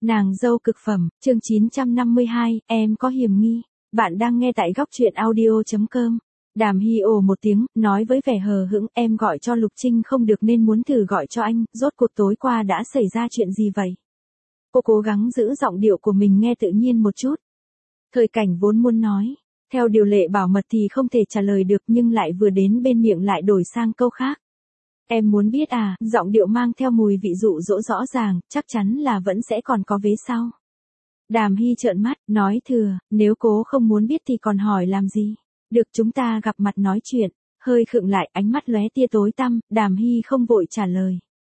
Nàng dâu cực phẩm, chương 952, em có hiểm nghi. Bạn đang nghe tại góc truyện audio.com. Đàm Hy ồ một tiếng, nói với vẻ hờ hững, em gọi cho Lục Trinh không được nên muốn thử gọi cho anh, rốt cuộc tối qua đã xảy ra chuyện gì vậy? Cô cố gắng giữ giọng điệu của mình nghe tự nhiên một chút. Thời Cảnh vốn muốn nói, theo điều lệ bảo mật thì không thể trả lời được nhưng lại vừa đến bên miệng lại đổi sang câu khác. Em muốn biết à, giọng điệu mang theo mùi vị dụ dỗ rõ ràng, chắc chắn là vẫn sẽ còn có vế sau. Đàm Hy trợn mắt, nói thừa, nếu cố không muốn biết thì còn hỏi làm gì. Được chúng ta gặp mặt nói chuyện, hơi khựng lại, ánh mắt lóe tia tối tăm, Đàm Hy không vội trả lời.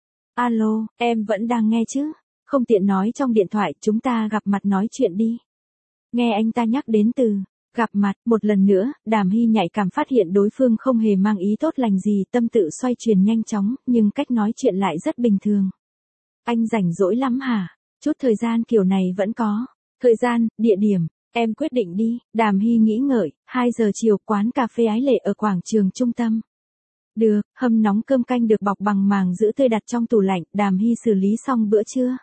Alo, em vẫn đang nghe chứ? Không tiện nói trong điện thoại, chúng ta gặp mặt nói chuyện đi. Nghe anh ta nhắc đến từ gặp mặt, một lần nữa, Đàm Hy nhạy cảm phát hiện đối phương không hề mang ý tốt lành gì, tâm tự xoay chuyển nhanh chóng, nhưng cách nói chuyện lại rất bình thường. Anh rảnh rỗi lắm hả? Chút thời gian kiểu này vẫn có. Thời gian, địa điểm, em quyết định đi. Đàm Hy nghĩ ngợi, 2 giờ chiều quán cà phê Ái Lệ ở quảng trường trung tâm. Được, hâm nóng cơm canh được bọc bằng màng giữ tươi đặt trong tủ lạnh, Đàm Hy xử lý xong bữa trưa.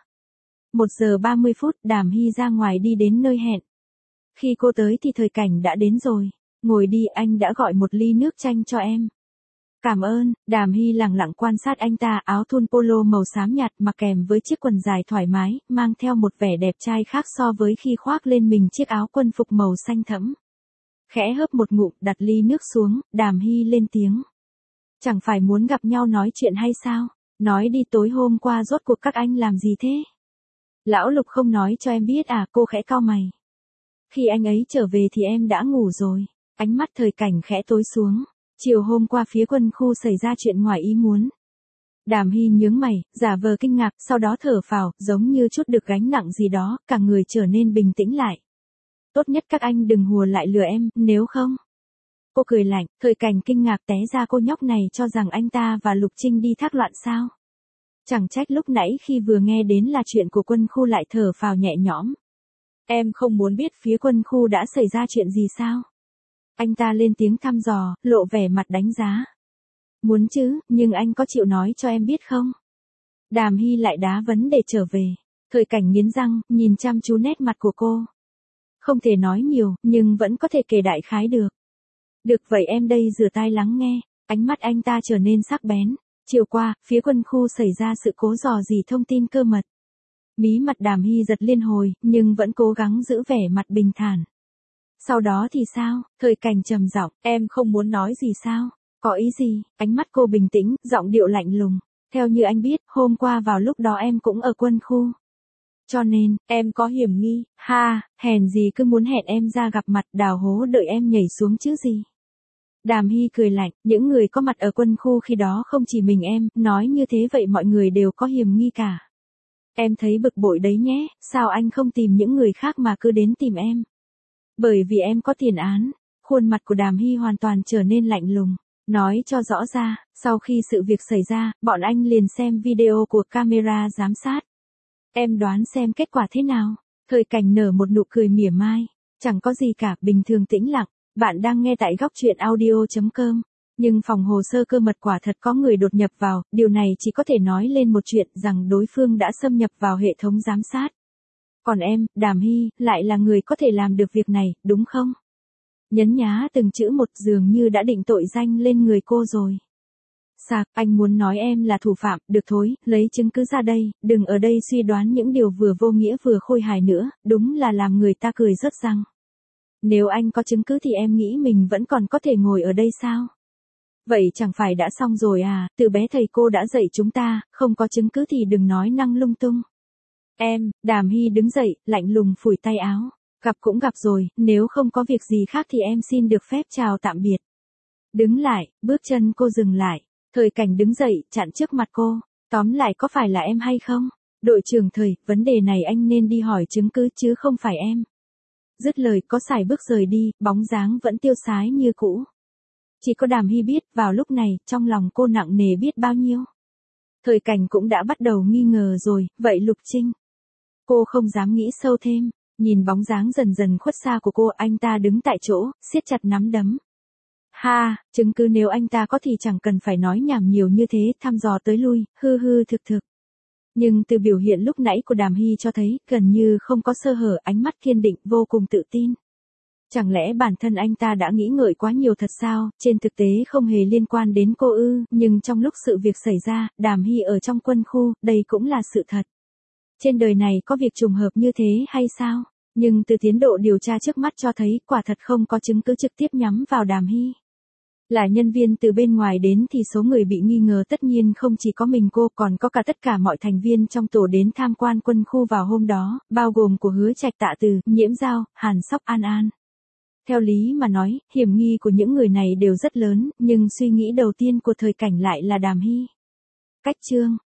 1 giờ 30 phút, Đàm Hy ra ngoài đi đến nơi hẹn. Khi cô tới thì Thời Cảnh đã đến rồi. Ngồi đi, anh đã gọi một ly nước chanh cho em. Cảm ơn. Đàm Hy lẳng lặng quan sát anh ta, áo thun polo màu xám nhạt mặc kèm với chiếc quần dài thoải mái, mang theo một vẻ đẹp trai khác so với khi khoác lên mình chiếc áo quân phục màu xanh thẫm. Khẽ hớp một ngụm, đặt ly nước xuống, Đàm Hy lên tiếng. Chẳng phải muốn gặp nhau nói chuyện hay sao? Nói đi, tối hôm qua rốt cuộc các anh làm gì thế? Lão Lục không nói cho em biết à? Cô khẽ cau mày. Khi anh ấy trở về thì em đã ngủ rồi. Ánh mắt Thời Cảnh khẽ tối xuống. Chiều hôm qua phía quân khu xảy ra chuyện ngoài ý muốn. Đàm Hy nhướng mày, giả vờ kinh ngạc, sau đó thở phào, giống như chút được gánh nặng gì đó, cả người trở nên bình tĩnh lại. Tốt nhất các anh đừng hùa lại lừa em, nếu không. Cô cười lạnh, Thời Cảnh kinh ngạc, té ra cô nhóc này cho rằng anh ta và Lục Trinh đi thác loạn sao. Chẳng trách lúc nãy khi vừa nghe đến là chuyện của quân khu lại thở phào nhẹ nhõm. Em không muốn biết phía quân khu đã xảy ra chuyện gì sao? Anh ta lên tiếng thăm dò, lộ vẻ mặt đánh giá. Muốn chứ, nhưng anh có chịu nói cho em biết không? Đàm Hy lại đá vấn đề trở về. Thời Cảnh nghiến răng, nhìn chăm chú nét mặt của cô. Không thể nói nhiều, nhưng vẫn có thể kể đại khái được. Được vậy em đây rửa tai lắng nghe. Ánh mắt anh ta trở nên sắc bén. Chiều qua, phía quân khu xảy ra sự cố dò dỉ thông tin cơ mật. Mí mặt Đàm Hy giật liên hồi, nhưng vẫn cố gắng giữ vẻ mặt bình thản. Sau đó thì sao? Thời Cảnh trầm giọng, em không muốn nói gì sao? Có ý gì? Ánh mắt cô bình tĩnh, giọng điệu lạnh lùng. Theo như anh biết, hôm qua vào lúc đó em cũng ở quân khu. Cho nên, em có hiểm nghi, hèn gì cứ muốn hẹn em ra gặp mặt, đào hố đợi em nhảy xuống chứ gì. Đàm Hy cười lạnh, những người có mặt ở quân khu khi đó không chỉ mình em, nói như thế vậy mọi người đều có hiểm nghi cả. Em thấy bực bội đấy nhé, sao anh không tìm những người khác mà cứ đến tìm em? Bởi vì em có tiền án. Khuôn mặt của Đàm Hy hoàn toàn trở nên lạnh lùng. Nói cho rõ ra, sau khi sự việc xảy ra, bọn anh liền xem video của camera giám sát. Em đoán xem kết quả thế nào? Thời Cảnh nở một nụ cười mỉa mai. Chẳng có gì cả, bình thường tĩnh lặng. Bạn đang nghe tại góc truyện audio.com. Nhưng phòng hồ sơ cơ mật quả thật có người đột nhập vào, điều này chỉ có thể nói lên một chuyện rằng đối phương đã xâm nhập vào hệ thống giám sát. Còn em, Đàm Hy, lại là người có thể làm được việc này, đúng không? Nhấn nhá từng chữ một, dường như đã định tội danh lên người cô rồi. Sạc, anh muốn nói em là thủ phạm, được thôi, lấy chứng cứ ra đây, đừng ở đây suy đoán những điều vừa vô nghĩa vừa khôi hài nữa, đúng là làm người ta cười rớt răng. Nếu anh có chứng cứ thì em nghĩ mình vẫn còn có thể ngồi ở đây sao? Vậy chẳng phải đã xong rồi à, từ bé thầy cô đã dạy chúng ta, không có chứng cứ thì đừng nói năng lung tung. Em, Đàm Hy đứng dậy, lạnh lùng phủi tay áo. Gặp cũng gặp rồi, nếu không có việc gì khác thì em xin được phép chào tạm biệt. Đứng lại, bước chân cô dừng lại. Thời Cảnh đứng dậy, chặn trước mặt cô. Tóm lại có phải là em hay không? Đội trưởng Thời, vấn đề này anh nên đi hỏi chứng cứ chứ không phải em. Dứt lời có sải bước rời đi, bóng dáng vẫn tiêu sái như cũ. Chỉ có Đàm Hy biết, vào lúc này, trong lòng cô nặng nề biết bao nhiêu. Thời Cảnh cũng đã bắt đầu nghi ngờ rồi, vậy Lục Trinh? Cô không dám nghĩ sâu thêm, nhìn bóng dáng dần dần khuất xa của cô, anh ta đứng tại chỗ, siết chặt nắm đấm. Chứng cứ nếu anh ta có thì chẳng cần phải nói nhảm nhiều như thế, thăm dò tới lui, hư thực thực. Nhưng từ biểu hiện lúc nãy của Đàm Hy cho thấy, gần như không có sơ hở, ánh mắt kiên định, vô cùng tự tin. Chẳng lẽ bản thân anh ta đã nghĩ ngợi quá nhiều thật sao, trên thực tế không hề liên quan đến cô ư, nhưng trong lúc sự việc xảy ra, Đàm Hy ở trong quân khu, đây cũng là sự thật. Trên đời này có việc trùng hợp như thế hay sao? Nhưng từ tiến độ điều tra trước mắt cho thấy, quả thật không có chứng cứ trực tiếp nhắm vào Đàm Hy. Là nhân viên từ bên ngoài đến thì số người bị nghi ngờ tất nhiên không chỉ có mình cô, còn có cả tất cả mọi thành viên trong tổ đến tham quan quân khu vào hôm đó, bao gồm của Hứa Trạch, Tạ Từ, Nhiễm Giao, Hàn Sóc, An An. Theo lý mà nói, hiểm nghi của những người này đều rất lớn, nhưng suy nghĩ đầu tiên của thời cảnh lại là Đàm Hy. Cách chương